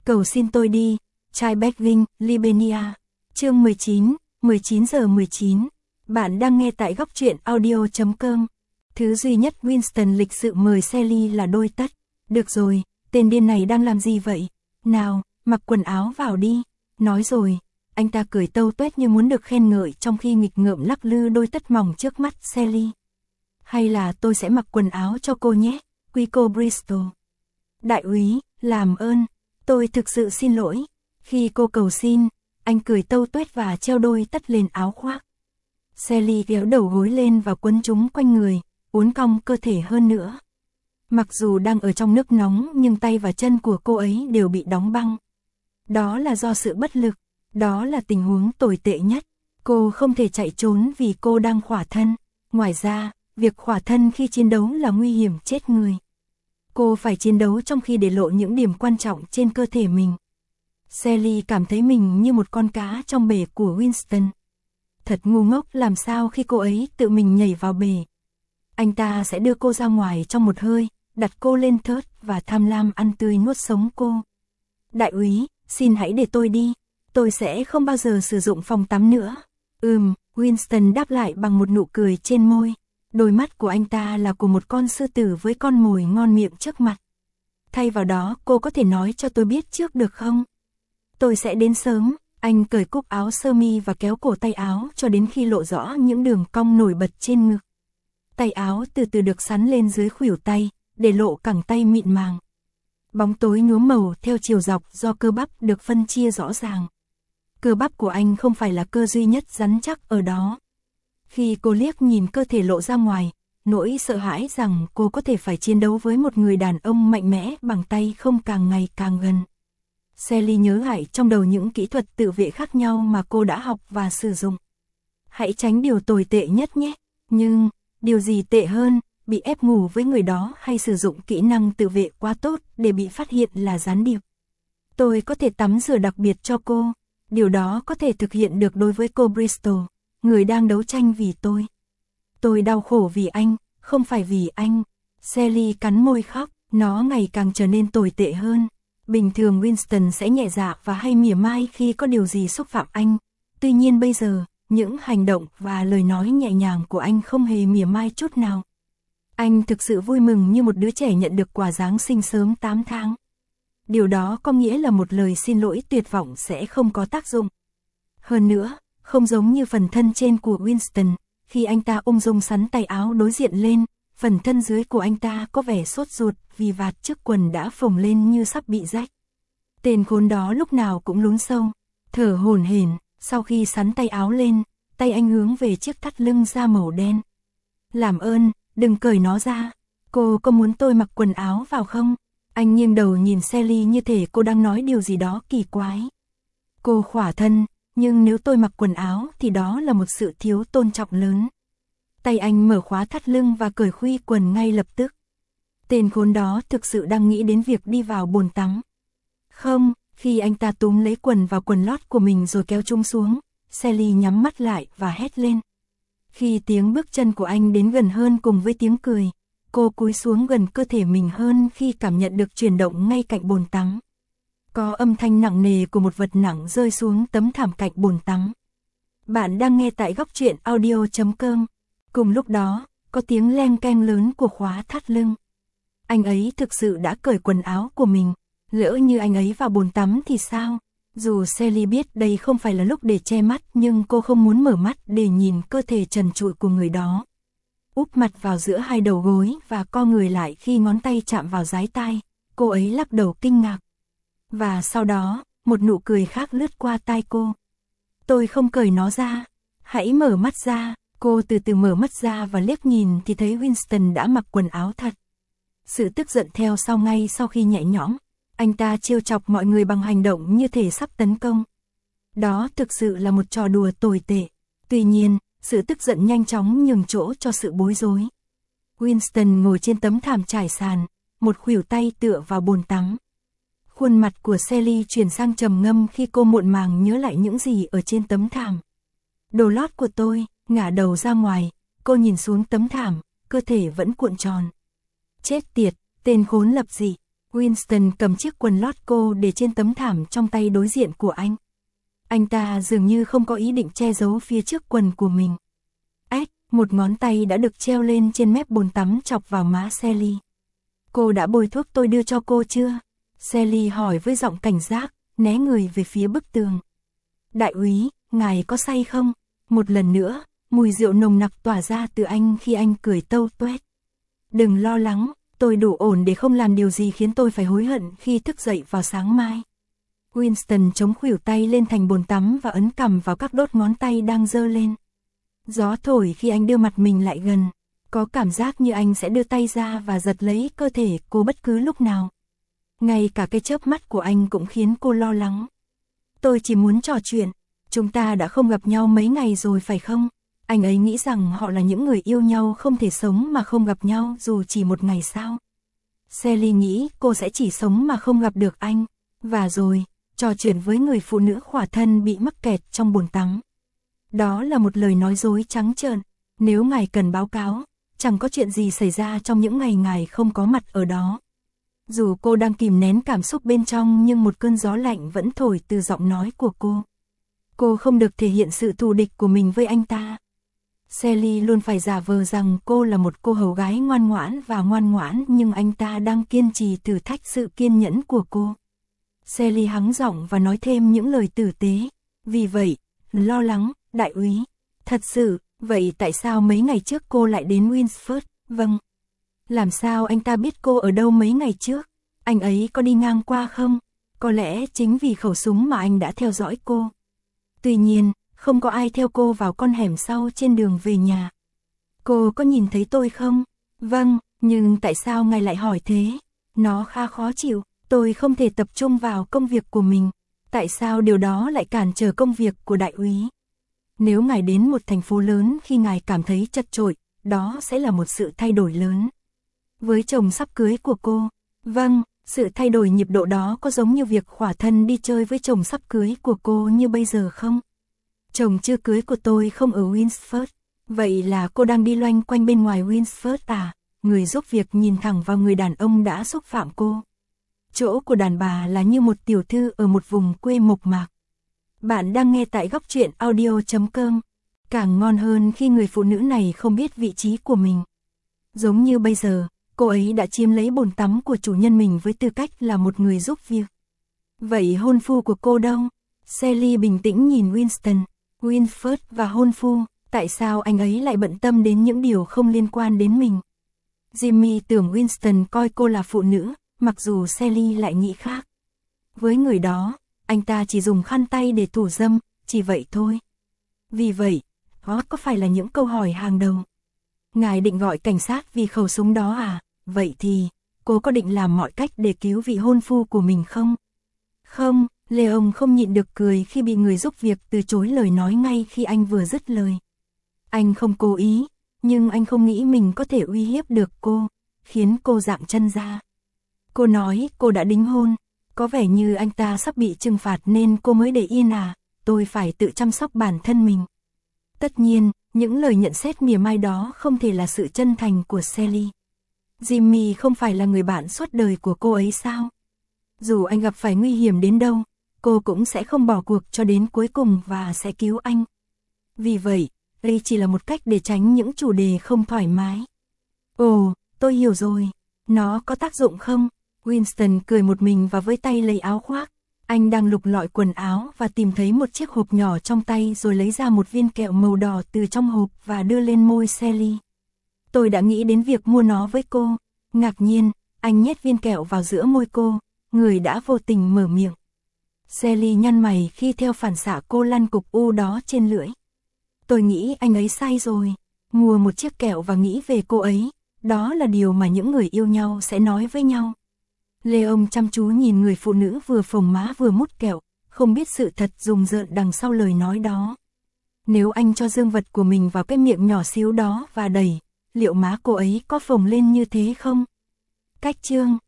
Cầu xin tôi đi, trai Begging, Libenia. Chương 19, 19 giờ 19. Bạn đang nghe tại góc truyện audio.com. Thứ duy nhất Winston lịch sự mời Sally là đôi tất. Được rồi, tên điên này đang làm gì vậy? Nào, mặc quần áo vào đi. Nói rồi, anh ta cười tâu tuét như muốn được khen ngợi trong khi nghịch ngợm lắc lư đôi tất mỏng trước mắt Sally. Hay là tôi sẽ mặc quần áo cho cô nhé, quý cô Bristol. Đại úy, làm ơn, tôi thực sự xin lỗi. Khi cô cầu xin, anh cười tâu tuét và treo đôi tất lên áo khoác. Sally kéo đầu gối lên và quấn chúng quanh người, uốn cong cơ thể hơn nữa. Mặc dù đang ở trong nước nóng nhưng tay và chân của cô ấy đều bị đóng băng. Đó là do sự bất lực, đó là tình huống tồi tệ nhất. Cô không thể chạy trốn vì cô đang khỏa thân. Ngoài ra, việc khỏa thân khi chiến đấu là nguy hiểm chết người. Cô phải chiến đấu trong khi để lộ những điểm quan trọng trên cơ thể mình. Sally cảm thấy mình như một con cá trong bể của Winston. Thật ngu ngốc làm sao khi cô ấy tự mình nhảy vào bể. Anh ta sẽ đưa cô ra ngoài trong một hơi, đặt cô lên thớt và tham lam ăn tươi nuốt sống cô. Đại úy, xin hãy để tôi đi. Tôi sẽ không bao giờ sử dụng phòng tắm nữa. Winston đáp lại bằng một nụ cười trên môi. Đôi mắt của anh ta là của một con sư tử với con mồi ngon miệng trước mặt. Thay vào đó, cô có thể nói cho tôi biết trước được không? Tôi sẽ đến sớm. Anh cởi cúc áo sơ mi và kéo cổ tay áo cho đến khi lộ rõ những đường cong nổi bật trên ngực. Tay áo từ từ được xắn lên dưới khuỷu tay, để lộ cẳng tay mịn màng. Bóng tối nhuốm màu theo chiều dọc do cơ bắp được phân chia rõ ràng. Cơ bắp của anh không phải là cơ duy nhất rắn chắc ở đó. Khi cô liếc nhìn cơ thể lộ ra ngoài, nỗi sợ hãi rằng cô có thể phải chiến đấu với một người đàn ông mạnh mẽ bằng tay không càng ngày càng gần. Sally nhớ lại trong đầu những kỹ thuật tự vệ khác nhau mà cô đã học và sử dụng. Hãy tránh điều tồi tệ nhất nhé. Nhưng, điều gì tệ hơn, bị ép ngủ với người đó hay sử dụng kỹ năng tự vệ quá tốt để bị phát hiện là gián điệp. Tôi có thể tắm rửa đặc biệt cho cô. Điều đó có thể thực hiện được đối với cô Bristol, người đang đấu tranh vì tôi. Tôi đau khổ vì anh, không phải vì anh. Sally cắn môi khóc, nó ngày càng trở nên tồi tệ hơn. Bình thường Winston sẽ nhẹ dạ và hay mỉa mai khi có điều gì xúc phạm anh. Tuy nhiên bây giờ, những hành động và lời nói nhẹ nhàng của anh không hề mỉa mai chút nào. Anh thực sự vui mừng như một đứa trẻ nhận được quà Giáng sinh sớm 8 tháng. Điều đó có nghĩa là một lời xin lỗi tuyệt vọng sẽ không có tác dụng. Hơn nữa, không giống như phần thân trên của Winston, khi anh ta ung dung xắn tay áo đối diện lên, phần thân dưới của anh ta có vẻ sốt ruột vì vạt trước quần đã phồng lên như sắp bị rách. Tên khốn đó lúc nào cũng lún sâu, thở hổn hển. Sau khi xắn tay áo lên, tay anh hướng về chiếc thắt lưng da màu đen. Làm ơn, đừng cởi nó ra. Cô có muốn tôi mặc quần áo vào không? Anh nghiêng đầu nhìn Sally như thể cô đang nói điều gì đó kỳ quái. Cô khỏa thân, nhưng nếu tôi mặc quần áo thì đó là một sự thiếu tôn trọng lớn. Tay anh mở khóa thắt lưng và cởi khuy quần ngay lập tức. Tên khốn đó thực sự đang nghĩ đến việc đi vào bồn tắm. Không, khi anh ta túm lấy quần vào quần lót của mình rồi kéo chúng xuống, Sally nhắm mắt lại và hét lên. Khi tiếng bước chân của anh đến gần hơn cùng với tiếng cười, cô cúi xuống gần cơ thể mình hơn khi cảm nhận được chuyển động ngay cạnh bồn tắm. Có âm thanh nặng nề của một vật nặng rơi xuống tấm thảm cạnh bồn tắm. Bạn đang nghe tại góc truyện audio.com. Cùng lúc đó, có tiếng leng keng lớn của khóa thắt lưng. Anh ấy thực sự đã cởi quần áo của mình. Lỡ như anh ấy vào bồn tắm thì sao? Dù Sally biết đây không phải là lúc để che mắt nhưng cô không muốn mở mắt để nhìn cơ thể trần trụi của người đó. Úp mặt vào giữa hai đầu gối và co người lại khi ngón tay chạm vào dái tai, cô ấy lắc đầu kinh ngạc. Và sau đó, một nụ cười khác lướt qua tai cô. Tôi không cởi nó ra. Hãy mở mắt ra. Cô từ từ mở mắt ra và liếc nhìn thì thấy Winston đã mặc quần áo thật. Sự tức giận theo sau ngay sau khi nhẹ nhõm. Anh ta trêu chọc mọi người bằng hành động như thể sắp tấn công. Đó thực sự là một trò đùa tồi tệ. Tuy nhiên, sự tức giận nhanh chóng nhường chỗ cho sự bối rối. Winston ngồi trên tấm thảm trải sàn, một khuỷu tay tựa vào bồn tắm. Khuôn mặt của Sally chuyển sang trầm ngâm khi cô muộn màng nhớ lại những gì ở trên tấm thảm. Đồ lót của tôi, ngả đầu ra ngoài, cô nhìn xuống tấm thảm, cơ thể vẫn cuộn tròn. Chết tiệt, tên khốn lập dị. Winston cầm chiếc quần lót cô để trên tấm thảm trong tay đối diện của anh. Anh ta dường như không có ý định che giấu phía trước quần của mình. Một ngón tay đã được treo lên trên mép bồn tắm chọc vào má Sally. Cô đã bôi thuốc tôi đưa cho cô chưa? Sally hỏi với giọng cảnh giác, né người về phía bức tường. Đại úy, ngài có say không? Một lần nữa, mùi rượu nồng nặc tỏa ra từ anh khi anh cười tâu tuét. Đừng lo lắng, tôi đủ ổn để không làm điều gì khiến tôi phải hối hận khi thức dậy vào sáng mai. Winston chống khuỷu tay lên thành bồn tắm và ấn cằm vào các đốt ngón tay đang giơ lên. Gió thổi khi anh đưa mặt mình lại gần, có cảm giác như anh sẽ đưa tay ra và giật lấy cơ thể cô bất cứ lúc nào. Ngay cả cái chớp mắt của anh cũng khiến cô lo lắng. Tôi chỉ muốn trò chuyện, chúng ta đã không gặp nhau mấy ngày rồi phải không? Anh ấy nghĩ rằng họ là những người yêu nhau không thể sống mà không gặp nhau dù chỉ một ngày sao? Sally nghĩ cô sẽ chỉ sống mà không gặp được anh, và rồi, trò chuyện với người phụ nữ khỏa thân bị mắc kẹt trong bồn tắm. Đó là một lời nói dối trắng trợn, nếu ngài cần báo cáo, chẳng có chuyện gì xảy ra trong những ngày ngài không có mặt ở đó. Dù cô đang kìm nén cảm xúc bên trong nhưng một cơn gió lạnh vẫn thổi từ giọng nói của cô. Cô không được thể hiện sự thù địch của mình với anh ta. Sally luôn phải giả vờ rằng cô là một cô hầu gái ngoan ngoãn nhưng anh ta đang kiên trì thử thách sự kiên nhẫn của cô. Sally hắng giọng và nói thêm những lời tử tế. Vì vậy, lo lắng, đại úy. Thật sự, vậy tại sao mấy ngày trước cô lại đến Winsford? Vâng. Làm sao anh ta biết cô ở đâu mấy ngày trước? Anh ấy có đi ngang qua không? Có lẽ chính vì khẩu súng mà anh đã theo dõi cô. Tuy nhiên, không có ai theo cô vào con hẻm sau trên đường về nhà. Cô có nhìn thấy tôi không? Vâng, nhưng tại sao ngài lại hỏi thế? Nó khá khó chịu, tôi không thể tập trung vào công việc của mình. Tại sao điều đó lại cản trở công việc của đại úy? Nếu ngài đến một thành phố lớn khi ngài cảm thấy chật chội, đó sẽ là một sự thay đổi lớn. Với chồng sắp cưới của cô, vâng, sự thay đổi nhịp độ đó có giống như việc khỏa thân đi chơi với chồng sắp cưới của cô như bây giờ không? Chồng chưa cưới của tôi không ở Winsford, vậy là cô đang đi loanh quanh bên ngoài Winsford à? Người giúp việc nhìn thẳng vào người đàn ông đã xúc phạm cô. Chỗ của đàn bà là như một tiểu thư ở một vùng quê mộc mạc. Bạn đang nghe tại góc truyện audio.com. Càng ngon hơn khi người phụ nữ này không biết vị trí của mình. Giống như bây giờ, cô ấy đã chiếm lấy bồn tắm của chủ nhân mình với tư cách là một người giúp việc. Vậy hôn phu của cô đâu? Sally bình tĩnh nhìn Winston. Winsford và hôn phu, tại sao anh ấy lại bận tâm đến những điều không liên quan đến mình? Jimmy tưởng Winston coi cô là phụ nữ, mặc dù Sally lại nghĩ khác. Với người đó, anh ta chỉ dùng khăn tay để thủ dâm, chỉ vậy thôi. Vì vậy, đó có phải là những câu hỏi hàng đầu? Ngài định gọi cảnh sát vì khẩu súng đó à? Vậy thì, cô có định làm mọi cách để cứu vị hôn phu của mình không? Không, Leon không nhịn được cười khi bị người giúp việc từ chối lời nói ngay khi anh vừa dứt lời. Anh không cố ý, nhưng anh không nghĩ mình có thể uy hiếp được cô, khiến cô dạng chân ra. Cô nói cô đã đính hôn, có vẻ như anh ta sắp bị trừng phạt nên cô mới để yên à, tôi phải tự chăm sóc bản thân mình. Tất nhiên, những lời nhận xét mỉa mai đó không thể là sự chân thành của Sally. Jimmy không phải là người bạn suốt đời của cô ấy sao? Dù anh gặp phải nguy hiểm đến đâu, cô cũng sẽ không bỏ cuộc cho đến cuối cùng và sẽ cứu anh. Vì vậy, đây chỉ là một cách để tránh những chủ đề không thoải mái. Ồ, tôi hiểu rồi. Nó có tác dụng không? Winston cười một mình và với tay lấy áo khoác. Anh đang lục lọi quần áo và tìm thấy một chiếc hộp nhỏ trong tay rồi lấy ra một viên kẹo màu đỏ từ trong hộp và đưa lên môi Sally. Tôi đã nghĩ đến việc mua nó với cô. Ngạc nhiên, anh nhét viên kẹo vào giữa môi cô, người đã vô tình mở miệng. Sally nhăn mày khi theo phản xạ cô lăn cục u đó trên lưỡi. Tôi nghĩ anh ấy sai rồi. Mua một chiếc kẹo và nghĩ về cô ấy, đó là điều mà những người yêu nhau sẽ nói với nhau. Leon chăm chú nhìn người phụ nữ vừa phồng má vừa mút kẹo, không biết sự thật rùng rợn đằng sau lời nói đó. Nếu anh cho dương vật của mình vào cái miệng nhỏ xíu đó và đẩy, liệu má cô ấy có phồng lên như thế không? Cách chương